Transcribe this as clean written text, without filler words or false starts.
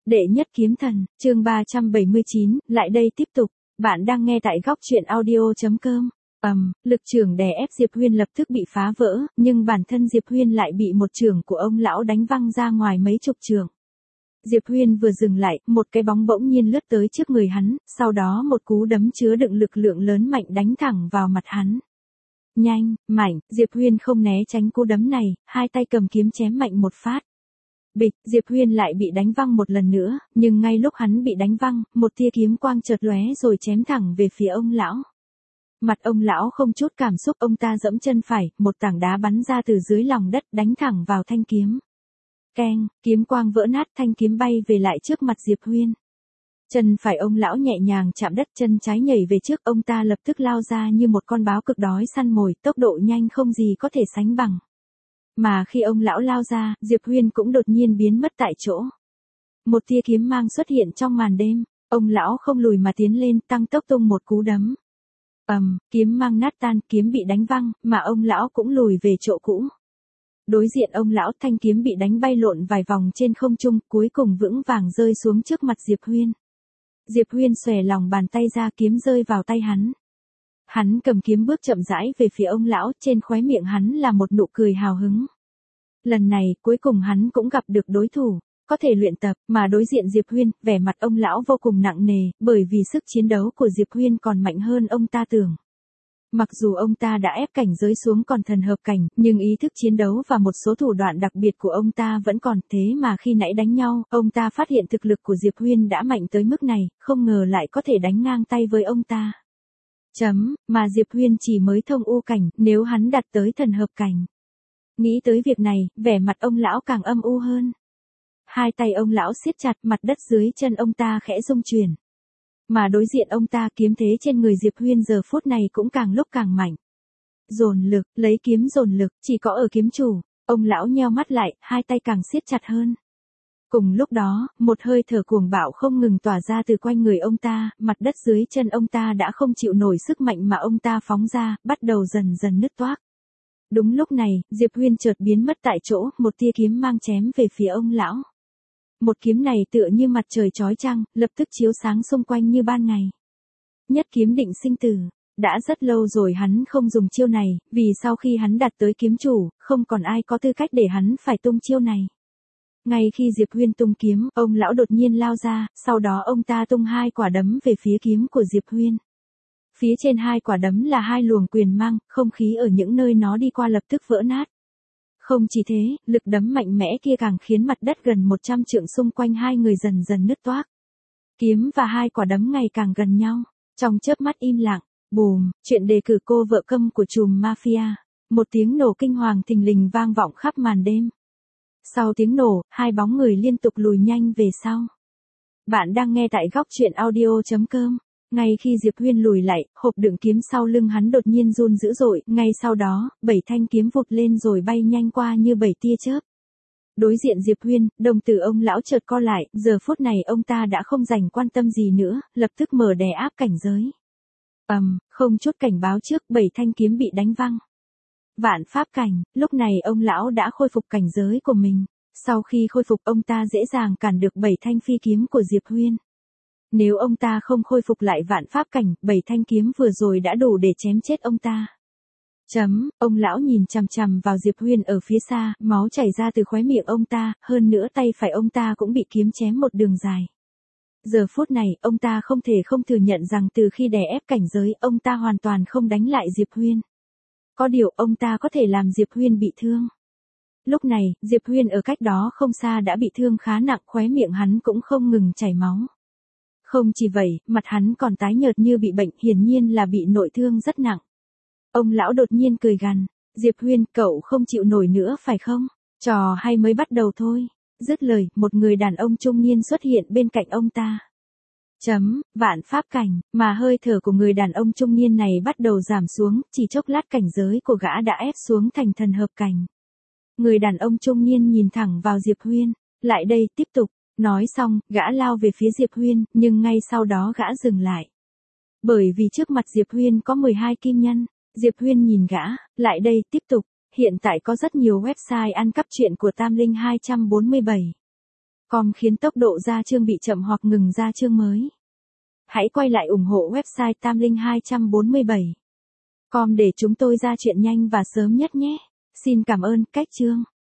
Đệ nhất kiếm thần, chương 379, lại đây tiếp tục. Bạn đang nghe tại góc truyện audio.com. Lực trưởng đè ép Diệp Huyên lập tức bị phá vỡ, nhưng bản thân Diệp Huyên lại bị một chưởng của ông lão đánh văng ra ngoài mấy chục trượng. Diệp Huyên vừa dừng lại, một cái bóng bỗng nhiên lướt tới trước người hắn, sau đó một cú đấm chứa đựng lực lượng lớn mạnh đánh thẳng vào mặt hắn. Nhanh, mạnh, Diệp Huyên không né tránh cú đấm này, hai tay cầm kiếm chém mạnh một phát. Bịch, Diệp Huyên lại bị đánh văng một lần nữa, nhưng ngay lúc hắn bị đánh văng, một tia kiếm quang chợt lóe rồi chém thẳng về phía ông lão. Mặt ông lão không chút cảm xúc, ông ta giẫm chân phải, một tảng đá bắn ra từ dưới lòng đất đánh thẳng vào thanh kiếm. Keng, kiếm quang vỡ nát, thanh kiếm bay về lại trước mặt Diệp Huyên. Chân phải ông lão nhẹ nhàng chạm đất, chân trái nhảy về trước, ông ta lập tức lao ra như một con báo cực đói săn mồi, tốc độ nhanh không gì có thể sánh bằng. Mà khi ông lão lao ra, Diệp Huyên cũng đột nhiên biến mất tại chỗ. Một tia kiếm mang xuất hiện trong màn đêm, ông lão không lùi mà tiến lên, tăng tốc tung một cú đấm. Kiếm mang nát tan, kiếm bị đánh văng, mà ông lão cũng lùi về chỗ cũ. Đối diện ông lão, thanh kiếm bị đánh bay lộn vài vòng trên không trung, cuối cùng vững vàng rơi xuống trước mặt Diệp Huyên. Diệp Huyên xòe lòng bàn tay ra, kiếm rơi vào tay hắn. Hắn cầm kiếm bước chậm rãi về phía ông lão, trên khóe miệng hắn là một nụ cười hào hứng. Lần này, cuối cùng hắn cũng gặp được đối thủ, có thể luyện tập, mà đối diện Diệp Huyên, vẻ mặt ông lão vô cùng nặng nề, bởi vì sức chiến đấu của Diệp Huyên còn mạnh hơn ông ta tưởng. Mặc dù ông ta đã ép cảnh giới xuống còn thần hợp cảnh, nhưng ý thức chiến đấu và một số thủ đoạn đặc biệt của ông ta vẫn còn, thế mà khi nãy đánh nhau, ông ta phát hiện thực lực của Diệp Huyên đã mạnh tới mức này, không ngờ lại có thể đánh ngang tay với ông ta. Mà Diệp Huyên chỉ mới thông u cảnh, nếu hắn đạt tới thần hợp cảnh. Nghĩ tới việc này, vẻ mặt ông lão càng âm u hơn. Hai tay ông lão siết chặt, mặt đất dưới chân ông ta khẽ rung chuyển. Mà đối diện ông ta, kiếm thế trên người Diệp Huyên giờ phút này cũng càng lúc càng mạnh. Dồn lực, lấy kiếm dồn lực, chỉ có ở kiếm chủ, ông lão nheo mắt lại, hai tay càng siết chặt hơn. Cùng lúc đó, một hơi thở cuồng bạo không ngừng tỏa ra từ quanh người ông ta, mặt đất dưới chân ông ta đã không chịu nổi sức mạnh mà ông ta phóng ra, bắt đầu dần dần nứt toác. Đúng lúc này, Diệp Huyên chợt biến mất tại chỗ, một tia kiếm mang chém về phía ông lão. Một kiếm này tựa như mặt trời chói chang, lập tức chiếu sáng xung quanh như ban ngày. Nhất kiếm định sinh tử. Đã rất lâu rồi hắn không dùng chiêu này, vì sau khi hắn đạt tới kiếm chủ, không còn ai có tư cách để hắn phải tung chiêu này. Ngay khi Diệp Huyên tung kiếm, ông lão đột nhiên lao ra, sau đó ông ta tung hai quả đấm về phía kiếm của Diệp Huyên. Phía trên hai quả đấm là hai luồng quyền mang, không khí ở những nơi nó đi qua lập tức vỡ nát. Không chỉ thế, lực đấm mạnh mẽ kia càng khiến mặt đất gần 100 trượng xung quanh hai người dần dần nứt toác. Kiếm và hai quả đấm ngày càng gần nhau, trong chớp mắt im lặng, bùm, chuyện đề cử cô vợ câm của trùm mafia. Một tiếng nổ kinh hoàng thình lình vang vọng khắp màn đêm. Sau tiếng nổ, hai bóng người liên tục lùi nhanh về sau. Bạn đang nghe tại góc truyện audio.com. Ngay khi Diệp Huyên lùi lại, hộp đựng kiếm sau lưng hắn đột nhiên run dữ dội, ngay sau đó, 7 thanh kiếm vụt lên rồi bay nhanh qua như 7 tia chớp. Đối diện Diệp Huyên, đồng tử ông lão chợt co lại, giờ phút này ông ta đã không dành quan tâm gì nữa, lập tức mở đè áp cảnh giới. Không chút cảnh báo trước, 7 thanh kiếm bị đánh văng. Vạn pháp cảnh, lúc này ông lão đã khôi phục cảnh giới của mình. Sau khi khôi phục, ông ta dễ dàng cản được 7 thanh phi kiếm của Diệp Huyên. Nếu ông ta không khôi phục lại vạn pháp cảnh, 7 thanh kiếm vừa rồi đã đủ để chém chết ông ta. Ông lão nhìn chằm chằm vào Diệp Huyên ở phía xa, máu chảy ra từ khóe miệng ông ta, hơn nữa tay phải ông ta cũng bị kiếm chém một đường dài. Giờ phút này, ông ta không thể không thừa nhận rằng từ khi đè ép cảnh giới, ông ta hoàn toàn không đánh lại Diệp Huyên. Có điều, ông ta có thể làm Diệp Huyên bị thương. Lúc này, Diệp Huyên ở cách đó không xa đã bị thương khá nặng, khóe miệng hắn cũng không ngừng chảy máu. Không chỉ vậy, mặt hắn còn tái nhợt như bị bệnh, hiển nhiên là bị nội thương rất nặng. Ông lão đột nhiên cười gằn, Diệp Huyên, cậu không chịu nổi nữa phải không? Trò hay mới bắt đầu thôi. Dứt lời, một người đàn ông trung niên xuất hiện bên cạnh ông ta. Vạn pháp cảnh, mà hơi thở của người đàn ông trung niên này bắt đầu giảm xuống, chỉ chốc lát cảnh giới của gã đã ép xuống thành thần hợp cảnh. Người đàn ông trung niên nhìn thẳng vào Diệp Huyên, lại đây, tiếp tục. Nói xong, gã lao về phía Diệp Huyên, nhưng ngay sau đó gã dừng lại. Bởi vì trước mặt Diệp Huyên có 12 kim nhân, Diệp Huyên nhìn gã, lại đây, tiếp tục. Hiện tại có rất nhiều website ăn cắp truyện của Tam Linh 247. Com khiến tốc độ ra chương bị chậm hoặc ngừng ra chương mới. Hãy quay lại ủng hộ website Tam Linh 247. Com để chúng tôi ra chuyện nhanh và sớm nhất nhé. Xin cảm ơn, cách chương.